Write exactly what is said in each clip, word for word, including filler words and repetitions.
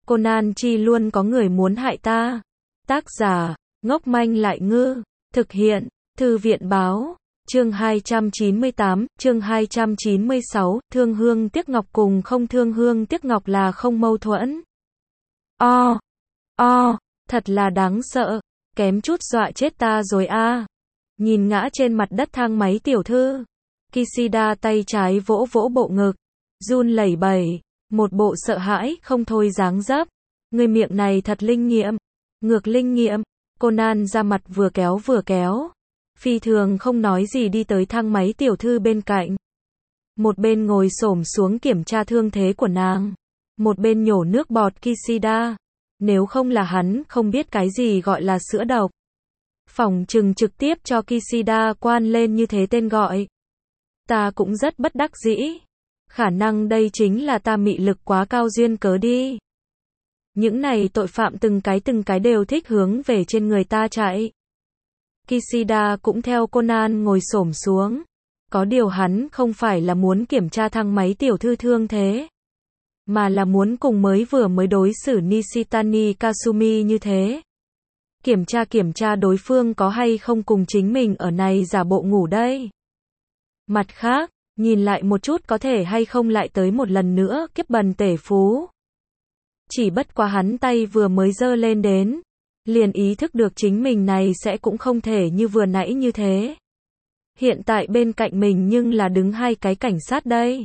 Conan chi luôn có người muốn hại ta. Tác giả, ngốc manh lại ngư. Thực hiện, Thư viện báo. Chương hai trăm chín mươi tám, chương hai trăm chín mươi sáu, thương hương tiếc ngọc cùng không thương hương tiếc ngọc là không mâu thuẫn. O, o, thật là đáng sợ, kém chút dọa chết ta rồi a. Nhìn ngã trên mặt đất thang máy tiểu thư, Kishida tay trái vỗ vỗ bộ ngực, run lẩy bẩy, một bộ sợ hãi không thôi dáng dấp. Người miệng này thật linh nghiệm, ngược linh nghiệm. Conan ra mặt vừa kéo vừa kéo, phi thường không nói gì đi tới thang máy tiểu thư bên cạnh. Một bên ngồi xổm xuống kiểm tra thương thế của nàng, một bên nhổ nước bọt Kishida. Nếu không là hắn không biết cái gì gọi là sữa độc, phỏng chừng trực tiếp cho Kishida quan lên như thế tên gọi. Ta cũng rất bất đắc dĩ. Khả năng đây chính là ta mị lực quá cao duyên cớ đi. Những này tội phạm từng cái từng cái đều thích hướng về trên người ta chạy. Kishida cũng theo Conan ngồi xổm xuống. Có điều hắn không phải là muốn kiểm tra thang máy tiểu thư thương thế, mà là muốn cùng mới vừa mới đối xử Nishitani Kasumi như thế. Kiểm tra kiểm tra đối phương có hay không cùng chính mình ở này giả bộ ngủ đây. Mặt khác, nhìn lại một chút có thể hay không lại tới một lần nữa kiếp bần tể phú. Chỉ bất quá hắn tay vừa mới giơ lên đến, liền ý thức được chính mình này sẽ cũng không thể như vừa nãy như thế. Hiện tại bên cạnh mình nhưng là đứng hai cái cảnh sát đây.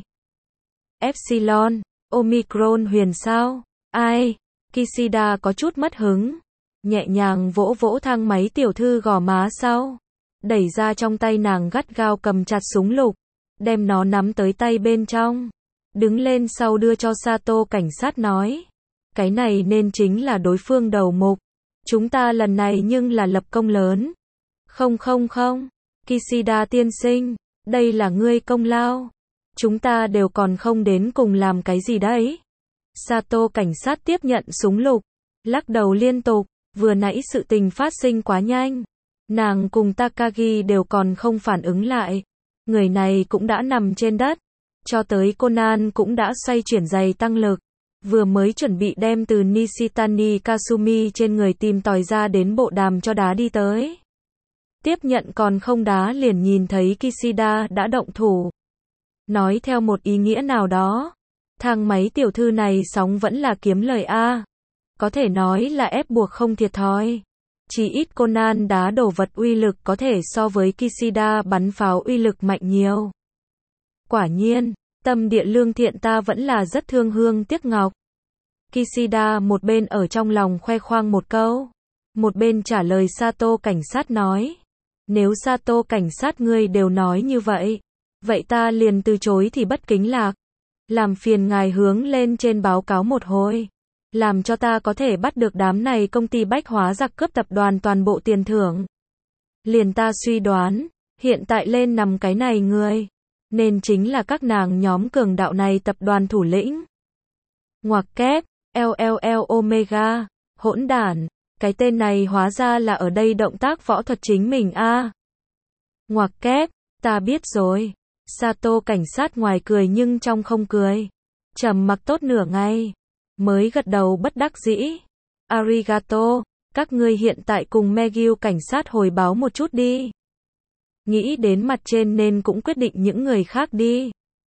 Epsilon, Omicron huyền sao? Ai? Kishida có chút mất hứng, nhẹ nhàng vỗ vỗ thang máy tiểu thư gò má sau, đẩy ra trong tay nàng gắt gao cầm chặt súng lục, đem nó nắm tới tay bên trong, đứng lên sau đưa cho Sato cảnh sát nói, cái này nên chính là đối phương đầu mục, chúng ta lần này nhưng là lập công lớn. Không không không, Kishida tiên sinh, đây là ngươi công lao, chúng ta đều còn không đến cùng làm cái gì đấy. Sato cảnh sát tiếp nhận súng lục, lắc đầu liên tục, vừa nãy sự tình phát sinh quá nhanh, nàng cùng Takagi đều còn không phản ứng lại, người này cũng đã nằm trên đất, cho tới Conan cũng đã xoay chuyển giày tăng lực, vừa mới chuẩn bị đem từ Nishitani Kasumi trên người tìm tòi ra đến bộ đàm cho đá đi tới. Tiếp nhận còn không đá liền nhìn thấy Kishida đã động thủ. Nói theo một ý nghĩa nào đó, thang máy tiểu thư này sóng vẫn là kiếm lời a. Có thể nói là ép buộc không thiệt thòi. Chỉ ít Conan đá đổ vật uy lực có thể so với Kishida bắn pháo uy lực mạnh nhiều. Quả nhiên, tâm địa lương thiện ta vẫn là rất thương hương tiếc ngọc. Kishida một bên ở trong lòng khoe khoang một câu, một bên trả lời Sato cảnh sát nói, nếu Sato cảnh sát ngươi đều nói như vậy, vậy ta liền từ chối thì bất kính lạc. Làm phiền ngài hướng lên trên báo cáo một hồi, làm cho ta có thể bắt được đám này công ty bách hóa giặc cướp tập đoàn toàn bộ tiền thưởng. Liền ta suy đoán, hiện tại lên nằm cái này người, nên chính là các nàng nhóm cường đạo này tập đoàn thủ lĩnh. Ngoặc kép, lờ lờ lờ Omega, hỗn đản, cái tên này hóa ra là ở đây động tác võ thuật chính mình a. Ngoặc kép, ta biết rồi. Sato cảnh sát ngoài cười nhưng trong không cười, trầm mặc tốt nửa ngày, mới gật đầu bất đắc dĩ. Arigato, các ngươi hiện tại cùng Megil cảnh sát hồi báo một chút đi. Nghĩ đến mặt trên nên cũng quyết định những người khác đi.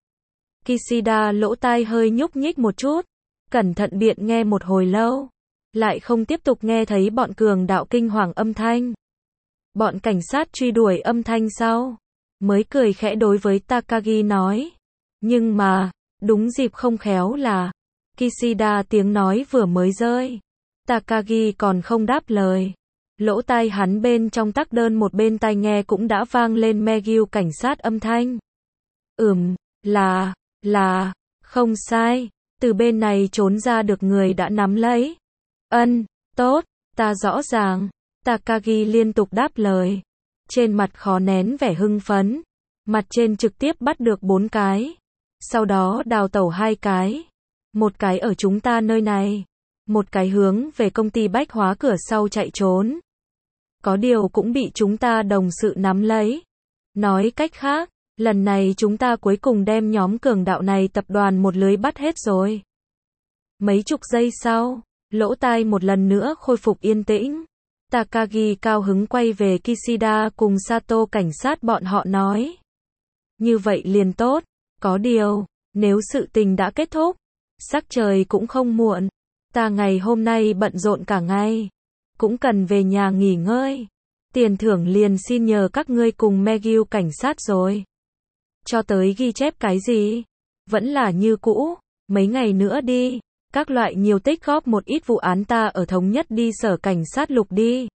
Kishida lỗ tai hơi nhúc nhích một chút, cẩn thận biện nghe một hồi lâu, lại không tiếp tục nghe thấy bọn cường đạo kinh hoàng âm thanh. Bọn cảnh sát truy đuổi âm thanh sau, mới cười khẽ đối với Takagi nói. Nhưng mà, đúng dịp không khéo là, Kishida tiếng nói vừa mới rơi, Takagi còn không đáp lời. Lỗ tai hắn bên trong tắc đơn một bên tai nghe cũng đã vang lên Megil cảnh sát âm thanh. Ừm, là, là, không sai, từ bên này trốn ra được người đã nắm lấy. Ân, tốt, ta rõ ràng. Takagi liên tục đáp lời, trên mặt khó nén vẻ hưng phấn, mặt trên trực tiếp bắt được bốn cái, sau đó đào tẩu hai cái, một cái ở chúng ta nơi này, một cái hướng về công ty bách hóa cửa sau chạy trốn. Có điều cũng bị chúng ta đồng sự nắm lấy. Nói cách khác, lần này chúng ta cuối cùng đem nhóm cường đạo này tập đoàn một lưới bắt hết rồi. Mấy chục giây sau, lỗ tai một lần nữa khôi phục yên tĩnh. Takagi cao hứng quay về Kishida cùng Sato cảnh sát bọn họ nói. Như vậy liền tốt, có điều, nếu sự tình đã kết thúc, sắc trời cũng không muộn. Ta ngày hôm nay bận rộn cả ngày, cũng cần về nhà nghỉ ngơi. Tiền thưởng liền xin nhờ các ngươi cùng Megyu cảnh sát rồi. Cho tới ghi chép cái gì? Vẫn là như cũ, mấy ngày nữa đi. Các loại nhiều tích góp một ít vụ án ta ở thống nhất đi sở cảnh sát lục đi.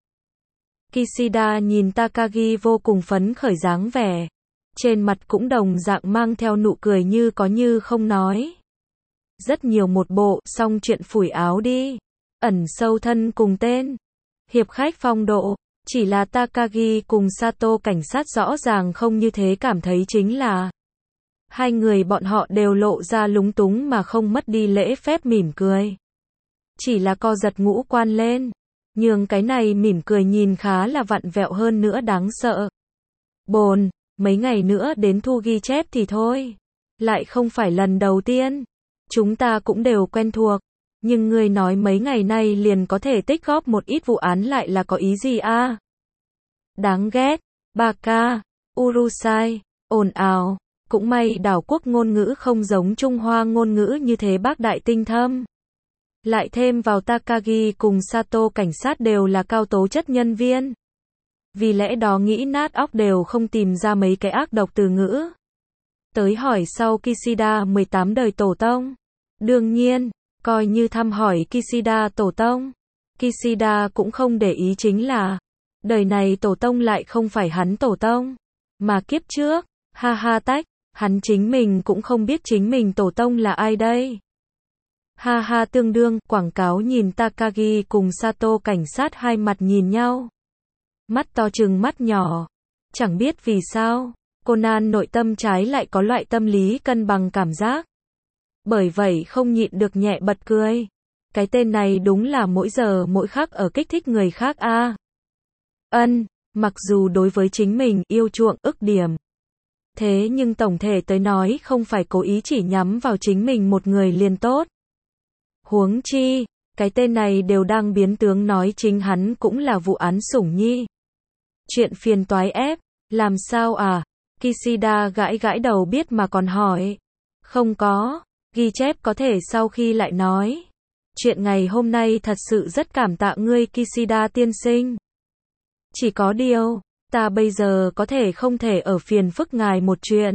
Kishida nhìn Takagi vô cùng phấn khởi dáng vẻ. Trên mặt cũng đồng dạng mang theo nụ cười như có như không nói. Rất nhiều một bộ, xong chuyện phủi áo đi. Ẩn sâu thân cùng tên. Hiệp khách phong độ. Chỉ là Takagi cùng Sato cảnh sát rõ ràng không như thế cảm thấy chính là. Hai người bọn họ đều lộ ra lúng túng mà không mất đi lễ phép mỉm cười. Chỉ là co giật ngũ quan lên. Nhưng cái này mỉm cười nhìn khá là vặn vẹo hơn nữa đáng sợ. Bồn, mấy ngày nữa đến thu ghi chép thì thôi. Lại không phải lần đầu tiên. Chúng ta cũng đều quen thuộc. Nhưng ngươi nói mấy ngày nay liền có thể tích góp một ít vụ án lại là có ý gì a? À? Đáng ghét. Baka, Urusai, ồn ào. Cũng may đảo quốc ngôn ngữ không giống Trung Hoa ngôn ngữ như thế bác đại tinh thâm. Lại thêm vào Takagi cùng Sato cảnh sát đều là cao tố chất nhân viên. Vì lẽ đó nghĩ nát óc đều không tìm ra mấy cái ác độc từ ngữ. Tới hỏi sau Kishida mười tám đời tổ tông. Đương nhiên, coi như thăm hỏi Kishida tổ tông. Kishida cũng không để ý chính là, đời này tổ tông lại không phải hắn tổ tông, mà kiếp trước, ha ha tách, hắn chính mình cũng không biết chính mình tổ tông là ai đây. Ha ha tương đương, quảng cáo nhìn Takagi cùng Sato cảnh sát hai mặt nhìn nhau. Mắt to trừng mắt nhỏ. Chẳng biết vì sao, Conan nội tâm trái lại có loại tâm lý cân bằng cảm giác. Bởi vậy không nhịn được nhẹ bật cười. Cái tên này đúng là mỗi giờ mỗi khắc ở kích thích người khác a. À. Ân, mặc dù đối với chính mình yêu chuộng ức điểm. Thế nhưng tổng thể tới nói không phải cố ý chỉ nhắm vào chính mình một người liền tốt. Huống chi, cái tên này đều đang biến tướng nói chính hắn cũng là vụ án sủng nhi. Chuyện phiền toái ép, làm sao à? Kishida gãi gãi đầu biết mà còn hỏi. Không có, ghi chép có thể sau khi lại nói. Chuyện ngày hôm nay thật sự rất cảm tạ ngươi Kishida tiên sinh. Chỉ có điều, ta bây giờ có thể không thể ở phiền phức ngài một chuyện.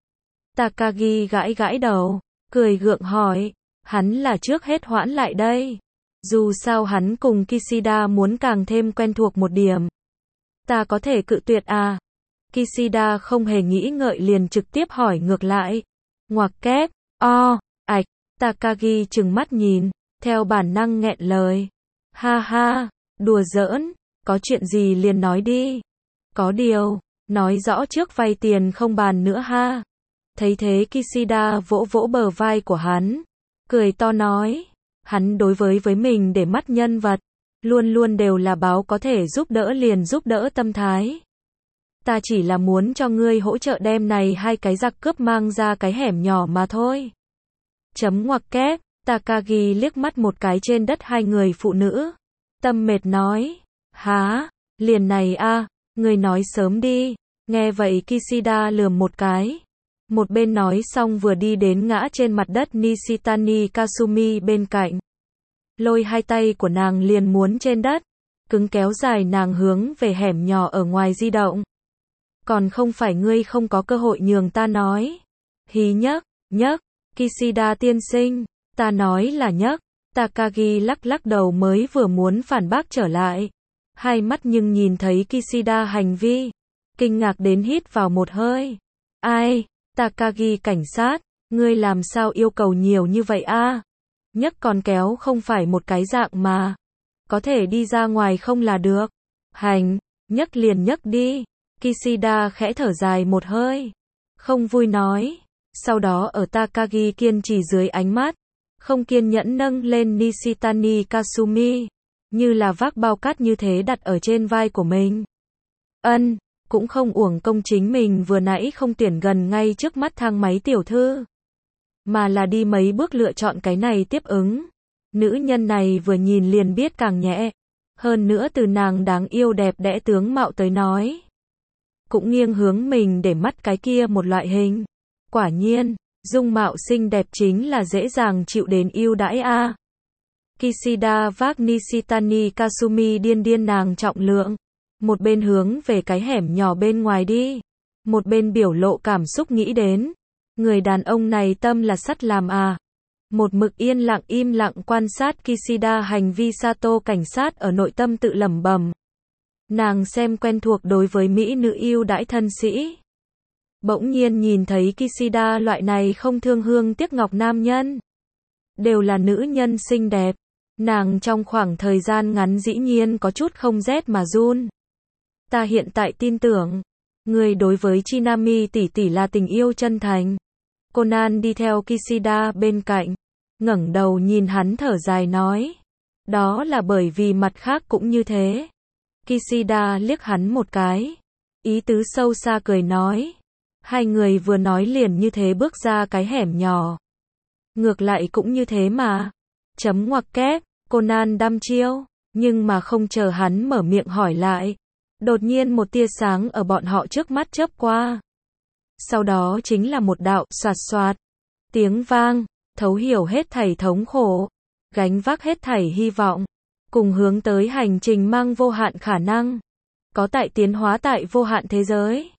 Takagi gãi gãi đầu, cười gượng hỏi, hắn là trước hết hoãn lại đây. Dù sao hắn cùng Kishida muốn càng thêm quen thuộc một điểm. Ta có thể cự tuyệt à? Kishida không hề nghĩ ngợi liền trực tiếp hỏi ngược lại. Ngoặc kép, o, ạch, Takagi trừng mắt nhìn, theo bản năng nghẹn lời. Ha ha, đùa giỡn, có chuyện gì liền nói đi. Có điều, nói rõ trước vay tiền không bàn nữa ha. Thấy thế Kishida vỗ vỗ bờ vai của hắn, cười to nói, hắn đối với với mình để mắt nhân vật, luôn luôn đều là báo có thể giúp đỡ liền giúp đỡ tâm thái. Ta chỉ là muốn cho ngươi hỗ trợ đem này hai cái giặc cướp mang ra cái hẻm nhỏ mà thôi. Chấm ngoặc kép, Takagi liếc mắt một cái trên đất hai người phụ nữ. Tâm mệt nói, há, liền này a, ngươi nói sớm đi. Nghe vậy Kishida lườm một cái. Một bên nói xong vừa đi đến ngã trên mặt đất Nishitani Kasumi bên cạnh. Lôi hai tay của nàng liền muốn trên đất, cứng kéo dài nàng hướng về hẻm nhỏ ở ngoài di động. Còn không phải ngươi không có cơ hội nhường ta nói. Hí nhấc, nhấc, Kishida tiên sinh, ta nói là nhấc. Takagi lắc lắc đầu mới vừa muốn phản bác trở lại. Hai mắt nhưng nhìn thấy Kishida hành vi, kinh ngạc đến hít vào một hơi. Ai, Takagi cảnh sát, ngươi làm sao yêu cầu nhiều như vậy a? À? Nhấc còn kéo không phải một cái dạng mà. Có thể đi ra ngoài không là được. Hành, nhấc liền nhấc đi. Kishida khẽ thở dài một hơi. Không vui nói. Sau đó ở Takagi kiên trì dưới ánh mắt, không kiên nhẫn nâng lên Nishitani Kasumi, như là vác bao cát như thế đặt ở trên vai của mình. Ân, cũng không uổng công chính mình vừa nãy không tuyển gần ngay trước mắt thang máy tiểu thư. mà là đi mấy bước lựa chọn cái này tiếp ứng. Nữ nhân này vừa nhìn liền biết càng nhẹ. Hơn nữa từ nàng đáng yêu đẹp đẽ tướng mạo tới nói. Cũng nghiêng hướng mình để mắt cái kia một loại hình. Quả nhiên, dung mạo xinh đẹp chính là dễ dàng chịu đến ưu đãi a. Kishida vác Nishitani Kasumi điên điên nàng trọng lượng. Một bên hướng về cái hẻm nhỏ bên ngoài đi. Một bên biểu lộ cảm xúc nghĩ đến. Người đàn ông này tâm là sắt làm à. Một mực yên lặng im lặng quan sát Kishida hành vi Sato cảnh sát ở nội tâm tự lẩm bẩm. Nàng xem quen thuộc đối với mỹ nữ yêu đãi thân sĩ. Bỗng nhiên nhìn thấy Kishida loại này không thương hương tiếc ngọc nam nhân. Đều là nữ nhân xinh đẹp. Nàng trong khoảng thời gian ngắn dĩ nhiên có chút không rét mà run. Ta hiện tại tin tưởng. Người đối với Chinami tỷ tỷ là tình yêu chân thành. Conan đi theo Kishida bên cạnh. Ngẩng đầu nhìn hắn thở dài nói. Đó là bởi vì mặt khác cũng như thế. Kishida liếc hắn một cái. Ý tứ sâu xa cười nói. Hai người vừa nói liền như thế bước ra cái hẻm nhỏ. Ngược lại cũng như thế mà. Chấm ngoặc kép, Conan đăm chiêu. Nhưng mà không chờ hắn mở miệng hỏi lại. Đột nhiên một tia sáng ở bọn họ trước mắt chớp qua. Sau đó chính là một đạo xoạt xoạt. Tiếng vang, thấu hiểu hết thảy thống khổ. Gánh vác hết thảy hy vọng. Cùng hướng tới hành trình mang vô hạn khả năng. Có tại tiến hóa tại vô hạn thế giới.